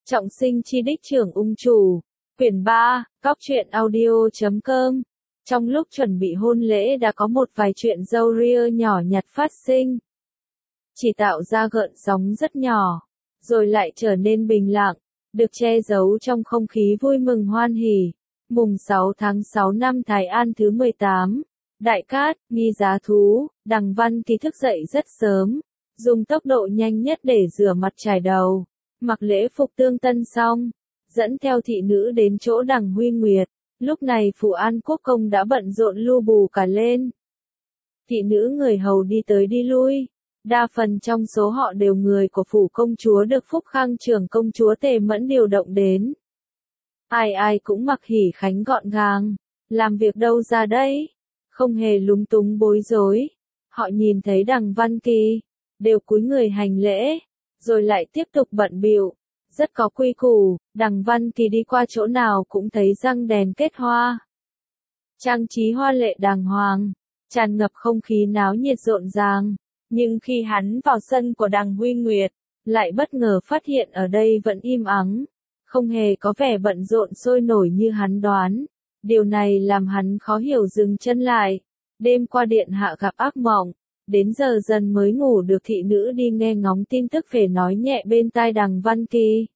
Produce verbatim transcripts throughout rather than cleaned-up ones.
Trọng sinh chi đích trưởng ung chủ. Quyển ba, Cóc truyện audio chấm com. Trong lúc chuẩn bị hôn lễ đã có một vài chuyện râu ria nhỏ nhặt phát sinh. Chỉ tạo ra gợn sóng rất nhỏ, rồi lại trở nên bình lặng, được che giấu trong không khí vui mừng hoan hỉ. Mùng sáu tháng sáu năm Thái An thứ mười tám, Đại Cát, nghi giá thú, Đằng Văn Kỳ thức dậy rất sớm, dùng tốc độ nhanh nhất để rửa mặt chải đầu, mặc lễ phục tương tân xong, dẫn theo thị nữ đến chỗ Đằng Huy Nguyệt. Lúc này Phủ An Quốc công đã bận rộn lu bù cả lên. Thị nữ người hầu đi tới đi lui, đa phần trong số họ đều người của phủ công chúa được Phúc Khang trưởng công chúa Tề Mẫn điều động đến. Ai ai cũng mặc hỉ khánh gọn gàng, làm việc đâu ra đấy, không hề lúng túng bối rối. Họ nhìn thấy Đằng Văn Kỳ, đều cúi người hành lễ, rồi lại tiếp tục bận bịu. Rất có quy củ, Đằng Văn Kỳ đi qua chỗ nào cũng thấy răng đèn kết hoa. Trang trí hoa lệ đàng hoàng, tràn ngập không khí náo nhiệt rộn ràng. Nhưng khi hắn vào sân của Đằng Huy Nguyệt, lại bất ngờ phát hiện ở đây vẫn im ắng, không hề có vẻ bận rộn sôi nổi như hắn đoán. Điều này làm hắn khó hiểu dừng chân lại. Đêm qua điện hạ gặp ác mộng, đến giờ dần mới ngủ được, thị nữ đi nghe ngóng tin tức về nói nhẹ bên tai Đằng Văn Kỳ.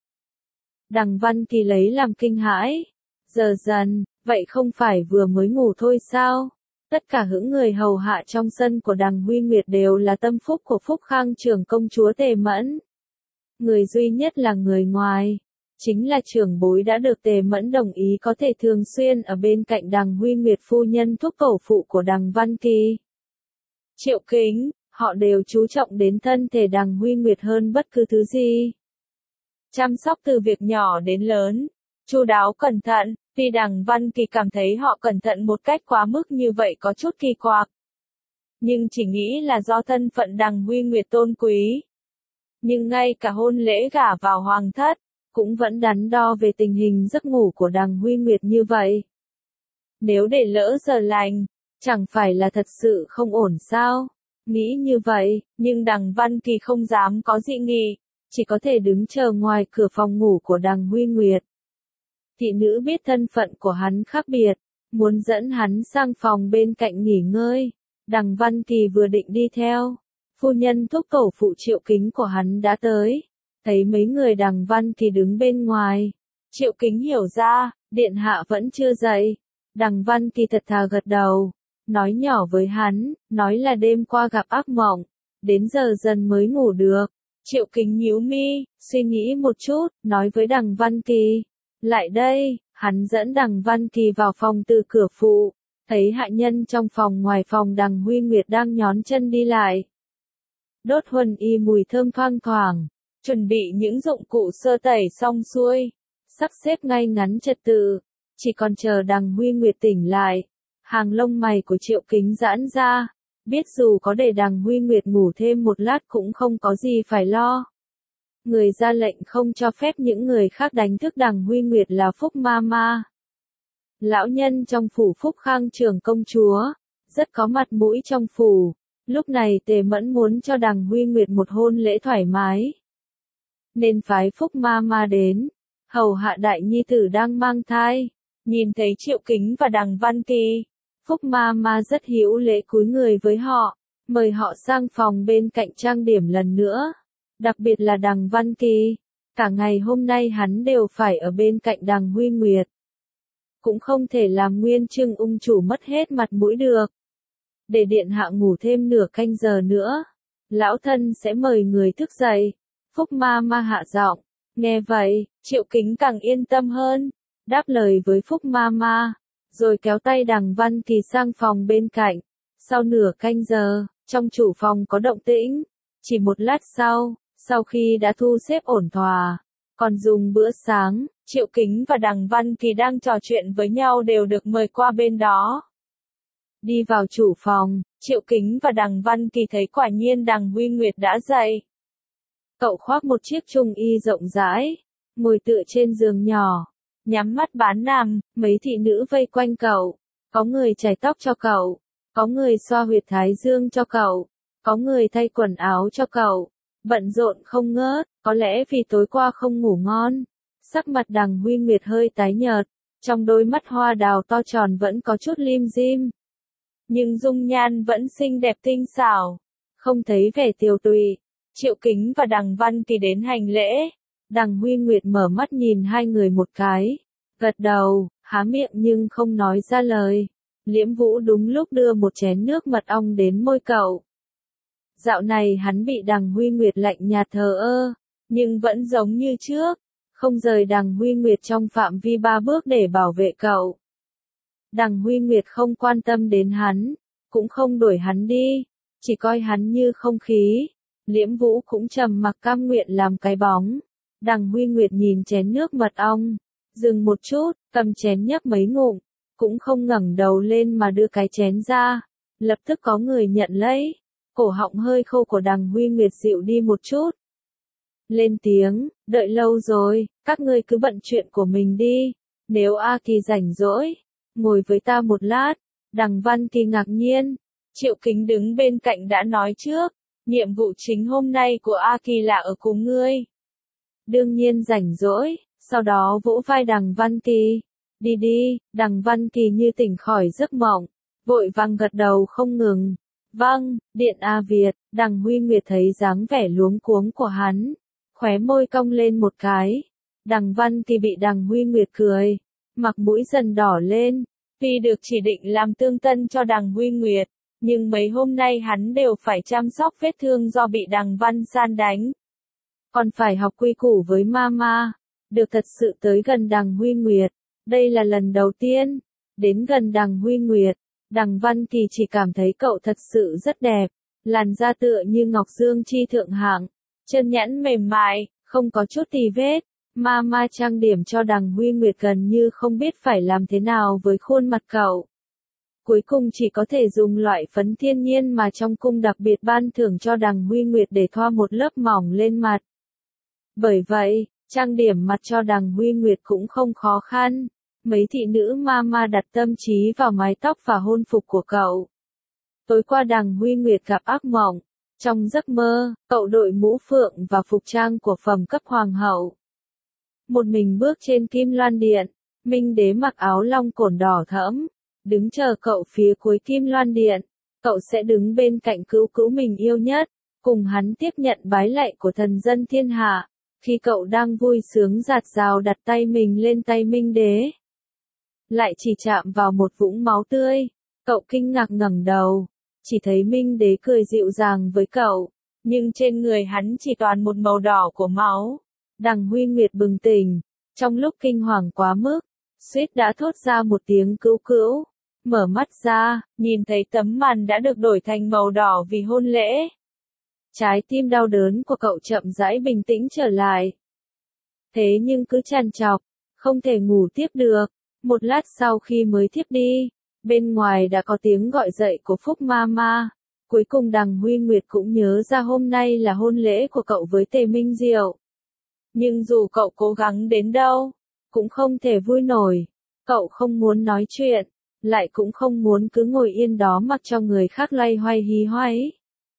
Đằng Văn Kỳ lấy làm kinh hãi. Giờ dần, vậy không phải vừa mới ngủ thôi sao? Tất cả những người hầu hạ trong sân của Đằng Huy Nguyệt đều là tâm phúc của Phúc Khang trưởng công chúa Tề Mẫn. Người duy nhất là người ngoài, chính là trưởng bối đã được Tề Mẫn đồng ý có thể thường xuyên ở bên cạnh Đằng Huy Nguyệt phu nhân thúc tổ phụ của Đằng Văn Kỳ. Triệu Kính, họ đều chú trọng đến thân thể Đằng Huy Nguyệt hơn bất cứ thứ gì. Chăm sóc từ việc nhỏ đến lớn, chu đáo cẩn thận. Tuy Đằng Văn Kỳ cảm thấy họ cẩn thận một cách quá mức như vậy có chút kỳ quặc, nhưng chỉ nghĩ là do thân phận Đằng Huy Nguyệt tôn quý. Nhưng ngay cả hôn lễ gả vào hoàng thất, cũng vẫn đắn đo về tình hình giấc ngủ của Đằng Huy Nguyệt như vậy. Nếu để lỡ giờ lành, chẳng phải là thật sự không ổn sao? Nghĩ như vậy, nhưng Đằng Văn Kỳ không dám có dị nghị, chỉ có thể đứng chờ ngoài cửa phòng ngủ của Đằng Huy Nguyệt. Thị nữ biết thân phận của hắn khác biệt, muốn dẫn hắn sang phòng bên cạnh nghỉ ngơi. Đằng Văn Kỳ vừa định đi theo, phu nhân thúc tổ phụ Triệu Kính của hắn đã tới. Thấy mấy người Đằng Văn Kỳ đứng bên ngoài, Triệu Kính hiểu ra, điện hạ vẫn chưa dậy. Đằng Văn Kỳ thật thà gật đầu, nói nhỏ với hắn, nói là đêm qua gặp ác mộng, đến giờ dần mới ngủ được. Triệu Kính nhíu mi, suy nghĩ một chút, nói với Đằng Văn Kỳ, lại đây. Hắn dẫn Đằng Văn Kỳ vào phòng từ cửa phụ, thấy hạ nhân trong phòng ngoài phòng Đằng Huy Nguyệt đang nhón chân đi lại. Đốt huân y mùi thơm thoang thoảng, chuẩn bị những dụng cụ sơ tẩy xong xuôi, sắp xếp ngay ngắn trật tự, chỉ còn chờ Đằng Huy Nguyệt tỉnh lại. Hàng lông mày của Triệu Kính giãn ra, biết dù có để Đằng Huy Nguyệt ngủ thêm một lát cũng không có gì phải lo. Người ra lệnh không cho phép những người khác đánh thức Đằng Huy Nguyệt là Phúc Ma Ma. Lão nhân trong phủ Phúc Khang trưởng công chúa, rất có mặt mũi trong phủ. Lúc này Tề Mẫn muốn cho Đằng Huy Nguyệt một hôn lễ thoải mái, nên phái Phúc Ma Ma đến, hầu hạ đại nhi tử đang mang thai. Nhìn thấy Triệu Kính và Đằng Văn Kỳ, Phúc Ma Ma rất hữu lễ cúi người với họ, mời họ sang phòng bên cạnh trang điểm lần nữa. Đặc biệt là Đằng Văn Kỳ, cả ngày hôm nay hắn đều phải ở bên cạnh Đằng Huy Nguyệt. Cũng không thể làm nguyên trưng ung chủ mất hết mặt mũi được. Để điện hạ ngủ thêm nửa canh giờ nữa, lão thân sẽ mời người thức dậy. Phúc Ma Ma hạ giọng. Nghe vậy, Triệu Kính càng yên tâm hơn, đáp lời với Phúc Ma Ma, rồi kéo tay Đằng Văn Kỳ sang phòng bên cạnh. Sau nửa canh giờ, trong chủ phòng có động tĩnh. Chỉ một lát sau, sau khi đã thu xếp ổn thỏa, còn dùng bữa sáng, Triệu Kính và Đằng Văn Kỳ đang trò chuyện với nhau đều được mời qua bên đó. Đi vào chủ phòng, Triệu Kính và Đằng Văn Kỳ thấy quả nhiên Đằng Huy Nguyệt đã dậy. Cậu khoác một chiếc trung y rộng rãi, ngồi tựa trên giường nhỏ, nhắm mắt bán nằm. Mấy thị nữ vây quanh cậu, có người chải tóc cho cậu, có người xoa huyệt thái dương cho cậu, có người thay quần áo cho cậu. Bận rộn không ngớt, có lẽ vì tối qua không ngủ ngon, Sắc mặt Đằng Huy Nguyệt hơi tái nhợt, trong đôi mắt hoa đào to tròn vẫn có chút lim dim. Nhưng dung nhan vẫn xinh đẹp tinh xảo, không thấy vẻ tiều tụy. Triệu Kính và Đằng Văn Kỳ đến hành lễ. Đằng Huy Nguyệt mở mắt nhìn hai người một cái, gật đầu, há miệng nhưng không nói ra lời. Liễm Vũ đúng lúc đưa một chén nước mật ong đến môi cậu. Dạo này hắn bị Đằng Huy Nguyệt lạnh nhạt thờ ơ, nhưng vẫn giống như trước, không rời Đằng Huy Nguyệt trong phạm vi ba bước để bảo vệ cậu. Đằng Huy Nguyệt không quan tâm đến hắn, cũng không đuổi hắn đi, chỉ coi hắn như không khí. Liễm Vũ cũng trầm mặc cam nguyện làm cái bóng. Đằng Huy Nguyệt nhìn chén nước mật ong, dừng một chút, cầm chén nhấp mấy ngụm, cũng không ngẩng đầu lên mà đưa cái chén ra. Lập tức có người nhận lấy, cổ họng hơi khô của Đằng Huy Nguyệt dịu đi một chút. Lên tiếng, đợi lâu rồi, các ngươi cứ bận chuyện của mình đi, nếu A Kỳ rảnh rỗi, ngồi với ta một lát. Đằng Văn Kỳ ngạc nhiên, Triệu Kính đứng bên cạnh đã nói trước, nhiệm vụ chính hôm nay của A Kỳ là ở cùng ngươi. Đương nhiên rảnh rỗi, sau đó vỗ vai Đằng Văn Kỳ. Đi đi, Đằng Văn Kỳ như tỉnh khỏi giấc mộng, vội vàng gật đầu không ngừng. Vâng, Điện A Việt. Đằng Huy Nguyệt thấy dáng vẻ luống cuống của hắn, khóe môi cong lên một cái. Đằng Văn Kỳ bị Đằng Huy Nguyệt cười, mặt mũi dần đỏ lên. Tuy được chỉ định làm tương tân cho Đằng Huy Nguyệt, nhưng mấy hôm nay hắn đều phải chăm sóc vết thương do bị Đằng Văn San đánh. Còn phải học quy củ với Mama, được thật sự tới gần Đằng Huy Nguyệt. Đây là lần đầu tiên đến gần Đằng Huy Nguyệt. Đằng Văn Kỳ chỉ cảm thấy cậu thật sự rất đẹp, làn da tựa như ngọc dương chi thượng hạng, chân nhẵn mềm mại, không có chút tì vết. Mama trang điểm cho Đằng Huy Nguyệt gần như không biết phải làm thế nào với khuôn mặt cậu. Cuối cùng chỉ có thể dùng loại phấn thiên nhiên mà trong cung đặc biệt ban thưởng cho Đằng Huy Nguyệt để thoa một lớp mỏng lên mặt. Bởi vậy, trang điểm mặt cho Đằng Huy Nguyệt cũng không khó khăn. Mấy thị nữ Mama đặt tâm trí vào mái tóc và hôn phục của cậu. Tối qua Đằng Huy Nguyệt gặp ác mộng. Trong giấc mơ, cậu đội mũ phượng và phục trang của phẩm cấp hoàng hậu. Một mình bước trên Kim Loan Điện, Minh Đế mặc áo long cổn đỏ thẫm, đứng chờ cậu phía cuối Kim Loan Điện. Cậu sẽ đứng bên cạnh cứu cứu mình yêu nhất, cùng hắn tiếp nhận bái lạy của thần dân thiên hạ. Khi cậu đang vui sướng dạt dào đặt tay mình lên tay Minh Đế, lại chỉ chạm vào một vũng máu tươi. Cậu kinh ngạc ngẩng đầu, chỉ thấy Minh Đế cười dịu dàng với cậu, nhưng trên người hắn chỉ toàn một màu đỏ của máu. Đằng Huy Nguyệt bừng tỉnh, trong lúc kinh hoàng quá mức, suýt đã thốt ra một tiếng cứu cứu. Mở mắt ra, nhìn thấy tấm màn đã được đổi thành màu đỏ vì hôn lễ. Trái tim đau đớn của cậu chậm rãi bình tĩnh trở lại. Thế nhưng cứ trằn trọc, không thể ngủ tiếp được. Một lát sau khi mới thiếp đi, bên ngoài đã có tiếng gọi dậy của Phúc Mama. Cuối cùng Đằng Huy Nguyệt cũng nhớ ra hôm nay là hôn lễ của cậu với Tề Minh Diệu. Nhưng dù cậu cố gắng đến đâu, cũng không thể vui nổi. Cậu không muốn nói chuyện, lại cũng không muốn cứ ngồi yên đó mặc cho người khác loay hoay hí hoáy.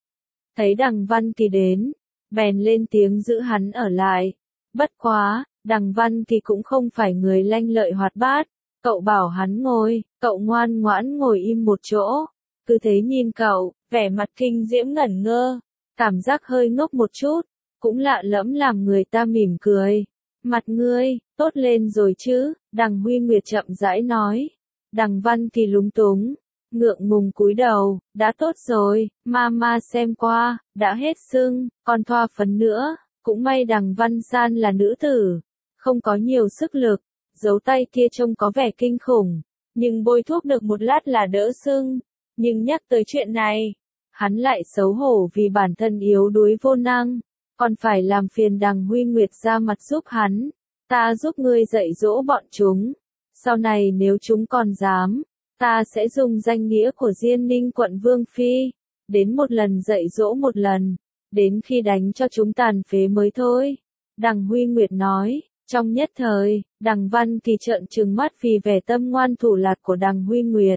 Thấy Đằng Văn Kỳ đến, bèn lên tiếng giữ hắn ở lại. Bất quá, Đằng Văn Kỳ cũng không phải người lanh lợi hoạt bát. Cậu bảo hắn ngồi, cậu ngoan ngoãn ngồi im một chỗ. Cứ thế nhìn cậu, vẻ mặt kinh diễm ngẩn ngơ, cảm giác hơi ngốc một chút, cũng lạ lẫm làm người ta mỉm cười. Mặt ngươi, tốt lên rồi chứ? Đằng Huy Nguyệt chậm rãi nói. Đằng Văn Kỳ lúng túng, ngượng ngùng cúi đầu. Đã tốt rồi, Mama xem qua, đã hết sưng, còn thoa phấn nữa. Cũng may Đằng Văn San là nữ tử, không có nhiều sức lực, dấu tay kia trông có vẻ kinh khủng, nhưng bôi thuốc được một lát là đỡ sưng. Nhưng nhắc tới chuyện này, hắn lại xấu hổ vì bản thân yếu đuối vô năng, còn phải làm phiền Đằng Huy Nguyệt ra mặt giúp hắn. Ta giúp ngươi dạy dỗ bọn chúng, sau này nếu chúng còn dám, ta sẽ dùng danh nghĩa của Diên Ninh quận Vương Phi, đến một lần dạy dỗ một lần, đến khi đánh cho chúng tàn phế mới thôi. Đằng Huy Nguyệt nói. Trong nhất thời, Đằng Văn Kỳ trợn trừng mắt vì vẻ tâm ngoan thủ lạt của Đằng Huy Nguyệt.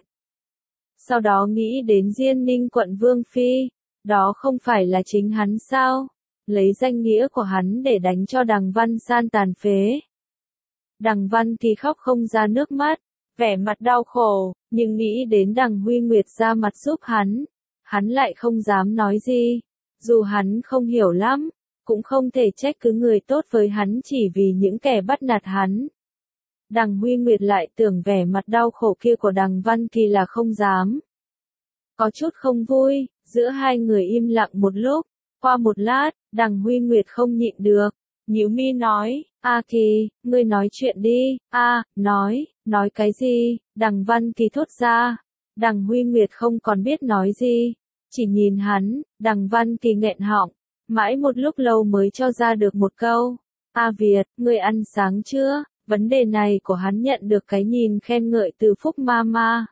Sau đó nghĩ đến Diên Ninh quận Vương Phi, đó không phải là chính hắn sao? Lấy danh nghĩa của hắn để đánh cho Đằng Văn San tàn phế. Đằng Văn Kỳ khóc không ra nước mắt, vẻ mặt đau khổ, nhưng nghĩ đến đằng Huy Nguyệt ra mặt giúp hắn, hắn lại không dám nói gì. Dù hắn không hiểu lắm, cũng không thể trách cứ người tốt với hắn chỉ vì những kẻ bắt nạt hắn. Đằng Huy Nguyệt lại tưởng vẻ mặt đau khổ kia của đằng Văn Kỳ là không dám. Có chút không vui, giữa hai người im lặng một lúc, qua một lát, đằng Huy Nguyệt không nhịn được, nhíu mi nói, A Kỳ, ngươi nói chuyện đi, a, nói, nói cái gì, đằng Văn Kỳ thốt ra, đằng Huy Nguyệt không còn biết nói gì, chỉ nhìn hắn, đằng Văn Kỳ nghẹn họng, mãi một lúc lâu mới cho ra được một câu, A Việt, ngươi ăn sáng chưa, vấn đề này của hắn nhận được cái nhìn khen ngợi từ Phúc Mama.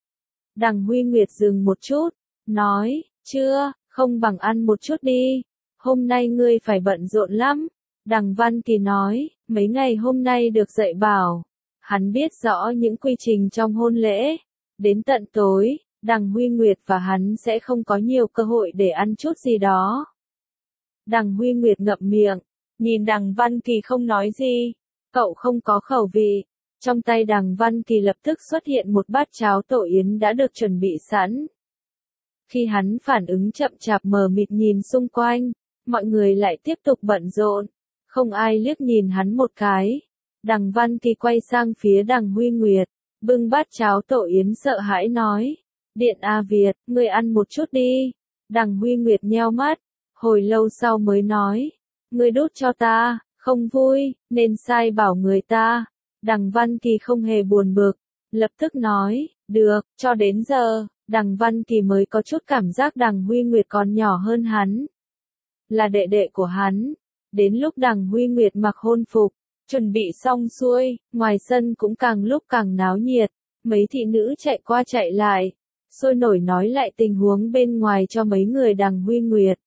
Đằng Huy Nguyệt dừng một chút, nói, chưa, không bằng ăn một chút đi, hôm nay ngươi phải bận rộn lắm. Đằng Văn Kỳ nói, mấy ngày hôm nay được dạy bảo, hắn biết rõ những quy trình trong hôn lễ. Đến tận tối, đằng Huy Nguyệt và hắn sẽ không có nhiều cơ hội để ăn chút gì đó. Đằng Huy Nguyệt ngậm miệng, nhìn đằng Văn Kỳ không nói gì, cậu không có khẩu vị. Trong tay đằng Văn Kỳ lập tức xuất hiện một bát cháo tổ yến đã được chuẩn bị sẵn. Khi hắn phản ứng chậm chạp mờ mịt nhìn xung quanh, mọi người lại tiếp tục bận rộn. Không ai liếc nhìn hắn một cái. Đằng Văn Kỳ quay sang phía đằng Huy Nguyệt, bưng bát cháo tổ yến sợ hãi nói. Điện A Việt, ngươi ăn một chút đi. Đằng Huy Nguyệt nheo mắt, hồi lâu sau mới nói. Ngươi đút cho ta, không vui, nên sai bảo người ta. Đằng Văn Kỳ không hề buồn bực, lập tức nói, được, cho đến giờ, đằng Văn Kỳ mới có chút cảm giác đằng Huy Nguyệt còn nhỏ hơn hắn. Là đệ đệ của hắn. Đến lúc đằng Huy Nguyệt mặc hôn phục, chuẩn bị xong xuôi, ngoài sân cũng càng lúc càng náo nhiệt, mấy thị nữ chạy qua chạy lại, sôi nổi nói lại tình huống bên ngoài cho mấy người đằng Huy Nguyệt.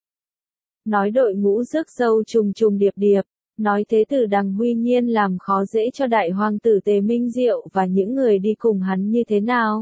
Nói đội ngũ rước dâu trùng trùng điệp điệp, nói thế tử đằng Huy Nhiên làm khó dễ cho đại hoàng tử Tề Minh Diệu và những người đi cùng hắn như thế nào.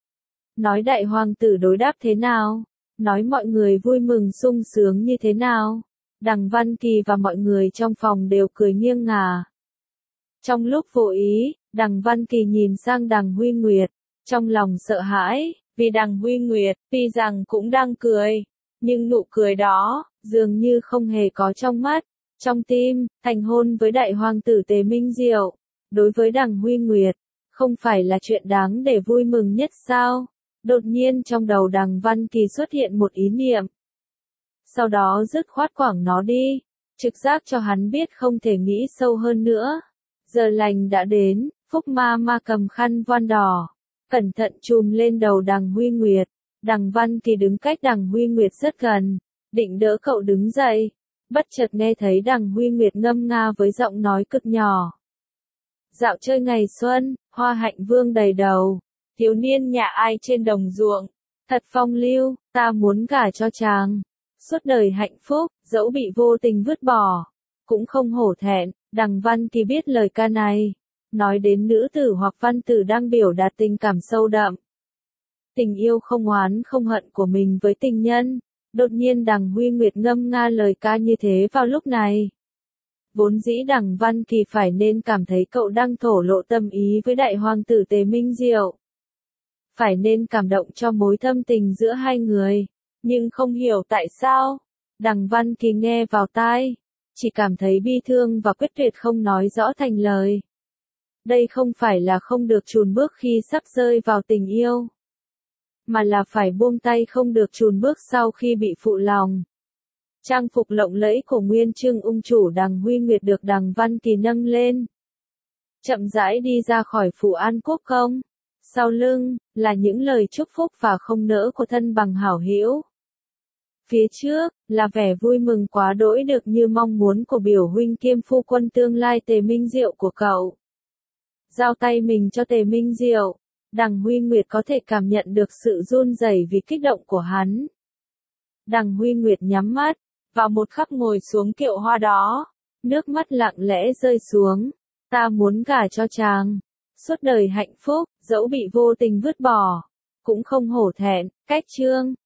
Nói đại hoàng tử đối đáp thế nào, nói mọi người vui mừng sung sướng như thế nào. Đằng Văn Kỳ và mọi người trong phòng đều cười nghiêng ngả. Trong lúc vô ý, đằng Văn Kỳ nhìn sang đằng Huy Nguyệt, trong lòng sợ hãi, vì đằng Huy Nguyệt, tuy rằng cũng đang cười, nhưng nụ cười đó, dường như không hề có trong mắt, trong tim, thành hôn với đại hoàng tử Tề Minh Diệu. Đối với đằng Huy Nguyệt, không phải là chuyện đáng để vui mừng nhất sao? Đột nhiên trong đầu đằng Văn Kỳ xuất hiện một ý niệm. Sau đó dứt khoát quẳng nó đi, trực giác cho hắn biết không thể nghĩ sâu hơn nữa. Giờ lành đã đến, Phúc Ma Ma cầm khăn voan đỏ, cẩn thận chùm lên đầu đằng Huy Nguyệt. Đằng Văn Kỳ đứng cách đằng Huy Nguyệt rất gần, định đỡ cậu đứng dậy, bất chợt nghe thấy đằng Huy Nguyệt ngâm nga với giọng nói cực nhỏ. Dạo chơi ngày xuân, hoa hạnh vương đầy đầu, thiếu niên nhà ai trên đồng ruộng, thật phong lưu, ta muốn gả cho chàng. Suốt đời hạnh phúc, dẫu bị vô tình vứt bỏ, cũng không hổ thẹn. Đằng Văn Kỳ biết lời ca này, nói đến nữ tử hoặc văn tử đang biểu đạt tình cảm sâu đậm. Tình yêu không oán không hận của mình với tình nhân. Đột nhiên đằng Huy Nguyệt ngâm nga lời ca như thế vào lúc này. Vốn dĩ đằng Văn Kỳ phải nên cảm thấy cậu đang thổ lộ tâm ý với đại hoàng tử Tề Minh Diệu. Phải nên cảm động cho mối thâm tình giữa hai người. Nhưng không hiểu tại sao, đằng Văn Kỳ nghe vào tai, chỉ cảm thấy bi thương và quyết tuyệt không nói rõ thành lời. Đây không phải là không được chùn bước khi sắp rơi vào tình yêu, mà là phải buông tay không được chùn bước sau khi bị phụ lòng. Trang phục lộng lẫy của Nguyên Chương ung chủ đằng Huy Nguyệt được đằng Văn Kỳ nâng lên, chậm rãi đi ra khỏi phủ An Quốc công. Sau lưng, là những lời chúc phúc và không nỡ của thân bằng hảo hữu. Phía trước, là vẻ vui mừng quá đỗi được như mong muốn của biểu huynh kiêm phu quân tương lai Tề Minh Diệu của cậu. Giao tay mình cho Tề Minh Diệu, đằng Huy Nguyệt có thể cảm nhận được sự run rẩy vì kích động của hắn. Đằng Huy Nguyệt nhắm mắt, vào một khắc ngồi xuống kiệu hoa đó, nước mắt lặng lẽ rơi xuống. Ta muốn gả cho chàng, suốt đời hạnh phúc, dẫu bị vô tình vứt bỏ, cũng không hổ thẹn. Cách chương